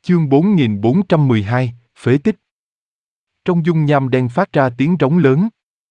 Chương 4412, phế tích. Trong dung nham đen phát ra tiếng rống lớn.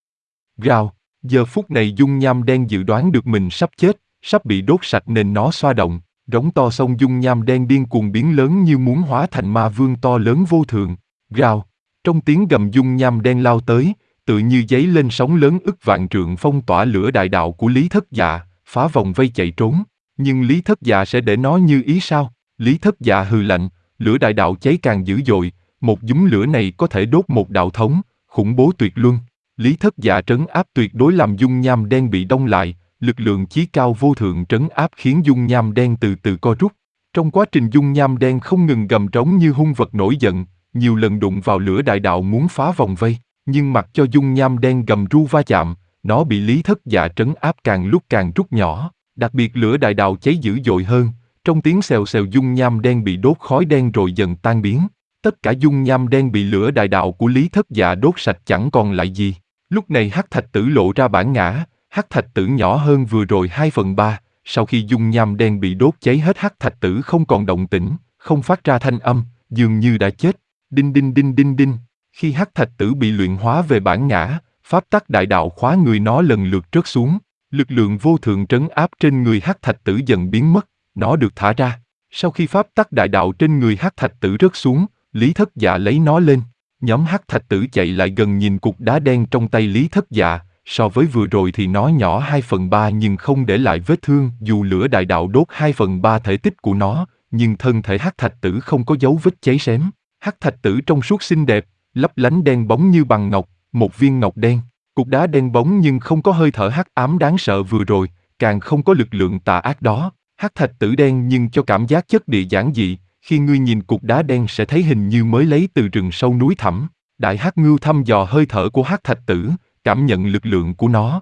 Gào, giờ phút này dung nham đen dự đoán được mình sắp chết, sắp bị đốt sạch nên nó xoa động, rống to xong dung nham đen điên cuồng biến lớn như muốn hóa thành ma vương to lớn vô thượng. Gào, trong tiếng gầm dung nham đen lao tới, tự như giấy lên sóng lớn ức vạn trượng phong tỏa lửa đại đạo của Lý Thất Dạ, phá vòng vây chạy trốn. Nhưng Lý Thất Dạ sẽ để nó như ý sao? Lý Thất Dạ hừ lạnh, lửa đại đạo cháy càng dữ dội, một dúm lửa này có thể đốt một đạo thống, khủng bố tuyệt luân. Lý Thất Dạ trấn áp tuyệt đối làm dung nham đen bị đông lại, lực lượng chí cao vô thượng trấn áp khiến dung nham đen từ từ co rút. Trong quá trình dung nham đen không ngừng gầm trống như hung vật nổi giận, nhiều lần đụng vào lửa đại đạo muốn phá vòng vây, nhưng mặc cho dung nham đen gầm ru va chạm, nó bị Lý Thất Dạ trấn áp càng lúc càng rút nhỏ, đặc biệt lửa đại đạo cháy dữ dội hơn. Trong tiếng xèo xèo dung nham đen bị đốt khói đen rồi dần tan biến. Tất cả dung nham đen bị lửa đại đạo của Lý Thất Dạ đốt sạch chẳng còn lại gì. Lúc này hắc thạch tử lộ ra bản ngã, hắc thạch tử nhỏ hơn vừa rồi 2/3. Sau khi dung nham đen bị đốt cháy hết hắc thạch tử không còn động tĩnh, không phát ra thanh âm, dường như đã chết. Đinh đinh đinh đinh đinh. Khi hắc thạch tử bị luyện hóa về bản ngã, pháp tắc đại đạo khóa người nó lần lượt rớt xuống. Lực lượng vô thượng trấn áp trên người hắc thạch tử dần biến mất. Nó được thả ra. Sau khi pháp tắc đại đạo trên người hắc thạch tử rớt xuống, Lý Thất Dạ lấy nó lên. Nhóm hắc thạch tử chạy lại gần nhìn cục đá đen trong tay Lý Thất Dạ. So với vừa rồi thì nó nhỏ 2/3 nhưng không để lại vết thương. Dù lửa đại đạo đốt 2/3 thể tích của nó, nhưng thân thể hắc thạch tử không có dấu vết cháy xém. Hắc thạch tử trong suốt xinh đẹp, lấp lánh đen bóng như bằng ngọc, một viên ngọc đen. Cục đá đen bóng nhưng không có hơi thở hắc ám đáng sợ vừa rồi, càng không có lực lượng tà ác đó. Hắc thạch tử đen nhưng cho cảm giác chất địa giản dị, khi ngươi nhìn cục đá đen sẽ thấy hình như mới lấy từ rừng sâu núi thẳm. Đại Hắc Ngưu thăm dò hơi thở của hắc thạch tử, cảm nhận lực lượng của nó.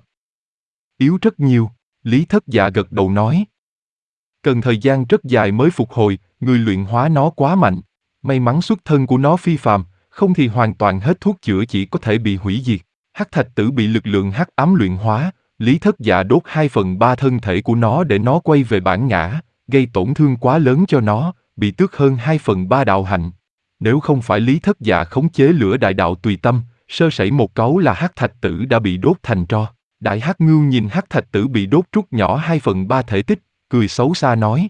Yếu rất nhiều, Lý Thất Dạ gật đầu nói. Cần thời gian rất dài mới phục hồi, người luyện hóa nó quá mạnh. May mắn xuất thân của nó phi phàm, không thì hoàn toàn hết thuốc chữa chỉ có thể bị hủy diệt. Hắc thạch tử bị lực lượng hắc ám luyện hóa, Lý Thất Dạ đốt 2/3 thân thể của nó để nó quay về bản ngã, gây tổn thương quá lớn cho nó, bị tước hơn 2/3 đạo hạnh. Nếu không phải Lý Thất Dạ khống chế lửa đại đạo tùy tâm, sơ sẩy một cáu là hắc thạch tử đã bị đốt thành tro. Đại Hắc Ngưu nhìn hắc thạch tử bị đốt rút nhỏ 2/3 thể tích, cười xấu xa nói.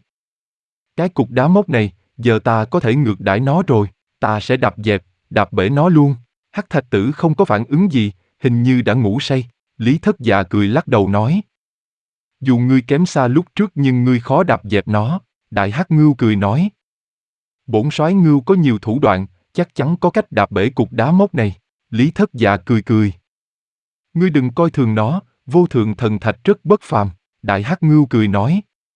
Cái cục đá mốc này, giờ ta có thể ngược đãi nó rồi, ta sẽ đạp dẹp, đạp bể nó luôn. Hắc thạch tử không có phản ứng gì, hình như đã ngủ say. Lý Thất Dạ cười lắc đầu nói. Dù ngươi kém xa lúc trước nhưng ngươi khó đạp dẹp nó, Đại Hắc Ngưu cười nói. Bổn soái Ngưu có nhiều thủ đoạn, chắc chắn có cách đạp bể cục đá mốc này. Lý Thất Dạ cười cười. Ngươi đừng coi thường nó, vô thượng thần thạch rất bất phàm, Đại Hắc Ngưu cười nói.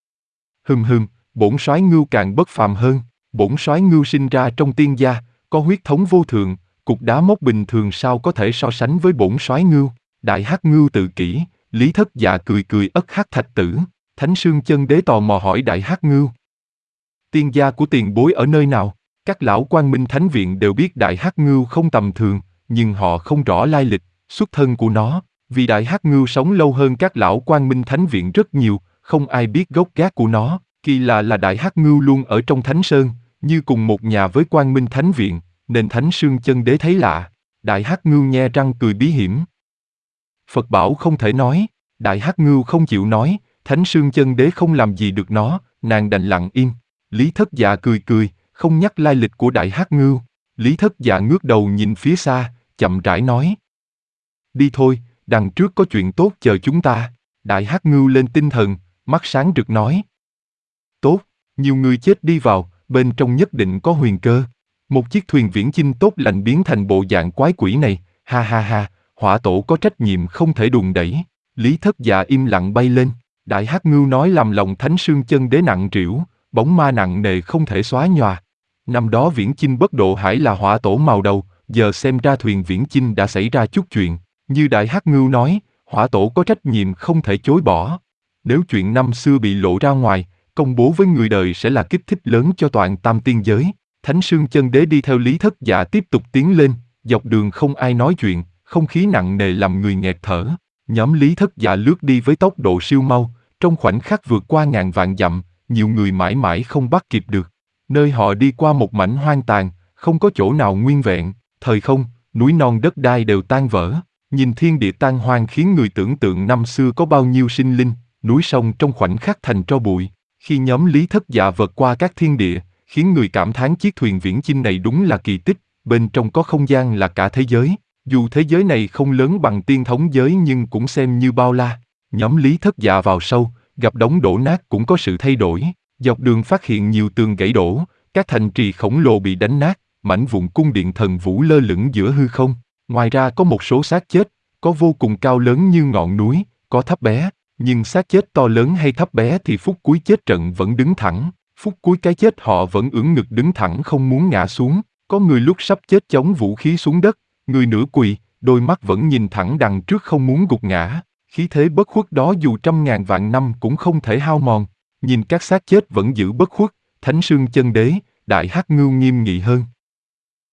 Bổn soái Ngưu càng bất phàm hơn, bổn soái Ngưu sinh ra trong tiên gia, có huyết thống vô thượng, cục đá mốc bình thường sao có thể so sánh với bổn soái Ngưu. Đại Hắc Ngưu tự kỷ, Lý Thất Dạ cười cười ất hắc thạch tử. Thánh Sương Chân Đế tò mò hỏi Đại Hắc Ngưu. Tiên gia của tiền bối ở nơi nào? Các lão Quang Minh Thánh Viện đều biết Đại Hắc Ngưu không tầm thường, nhưng họ không rõ lai lịch, xuất thân của nó. Vì Đại Hắc Ngưu sống lâu hơn các lão Quang Minh Thánh Viện rất nhiều, không ai biết gốc gác của nó. Kỳ lạ là Đại Hắc Ngưu luôn ở trong Thánh Sơn, như cùng một nhà với Quang Minh Thánh Viện, nên Thánh Sương Chân Đế thấy lạ. Đại Hắc Ngưu nhe răng cười bí hiểm. Phật bảo không thể nói, Đại Hắc Ngưu không chịu nói, Thánh Sương Chân Đế không làm gì được nó, nàng đành lặng im. Lý Thất Dạ cười cười, không nhắc lai lịch của Đại Hắc Ngưu. Lý Thất Dạ ngước đầu nhìn phía xa, chậm rãi nói. Đi thôi, đằng trước có chuyện tốt chờ chúng ta. Đại Hắc Ngưu lên tinh thần, mắt sáng rực nói. Tốt, nhiều người chết đi vào, bên trong nhất định có huyền cơ. Một chiếc thuyền viễn chinh tốt lành biến thành bộ dạng quái quỷ này, ha ha ha, hỏa tổ có trách nhiệm không thể đùn đẩy. Lý Thất Dạ im lặng bay lên, Đại Hắc Ngưu nói làm lòng Thánh Sương Chân Đế nặng trĩu, bóng ma nặng nề không thể xóa nhòa. Năm đó viễn chinh bất độ hải là hỏa tổ màu đầu, giờ xem ra thuyền viễn chinh đã xảy ra chút chuyện. Như Đại Hắc Ngưu nói, hỏa tổ có trách nhiệm không thể chối bỏ. Nếu chuyện năm xưa bị lộ ra ngoài, công bố với người đời sẽ là kích thích lớn cho toàn tam tiên giới. Thánh Sương Chân Đế đi theo Lý Thất Dạ tiếp tục tiến lên, dọc đường không ai nói chuyện, không khí nặng nề làm người nghẹt thở. Nhóm Lý Thất Dạ lướt đi với tốc độ siêu mau, trong khoảnh khắc vượt qua ngàn vạn dặm, nhiều người mãi mãi không bắt kịp được. Nơi họ đi qua một mảnh hoang tàn, không có chỗ nào nguyên vẹn, thời không, núi non đất đai đều tan vỡ. Nhìn thiên địa tan hoang khiến người tưởng tượng năm xưa có bao nhiêu sinh linh, núi sông trong khoảnh khắc thành tro bụi. Khi nhóm Lý Thất Dạ vượt qua các thiên địa, khiến người cảm thán chiếc thuyền viễn chinh này đúng là kỳ tích, bên trong có không gian là cả thế giới. Dù thế giới này không lớn bằng tiên thống giới nhưng cũng xem như bao la. Nhóm Lý Thất Dạ vào sâu, gặp đống đổ nát cũng có sự thay đổi. Dọc đường phát hiện nhiều tường gãy đổ, các thành trì khổng lồ bị đánh nát, mảnh vụn cung điện thần vũ lơ lửng giữa hư không. Ngoài ra có một số xác chết, có vô cùng cao lớn như ngọn núi, có thấp bé, nhưng xác chết to lớn hay thấp bé thì phút cuối chết trận vẫn đứng thẳng, phút cuối cái chết họ vẫn ưỡn ngực đứng thẳng không muốn ngã xuống. Có người lúc sắp chết chống vũ khí xuống đất, người nửa quỳ, đôi mắt vẫn nhìn thẳng đằng trước không muốn gục ngã. Khí thế bất khuất đó dù trăm ngàn vạn năm cũng không thể hao mòn. Nhìn các xác chết vẫn giữ bất khuất, Thánh Sương Chân Đế, Đại Hắc Ngưu nghiêm nghị hơn.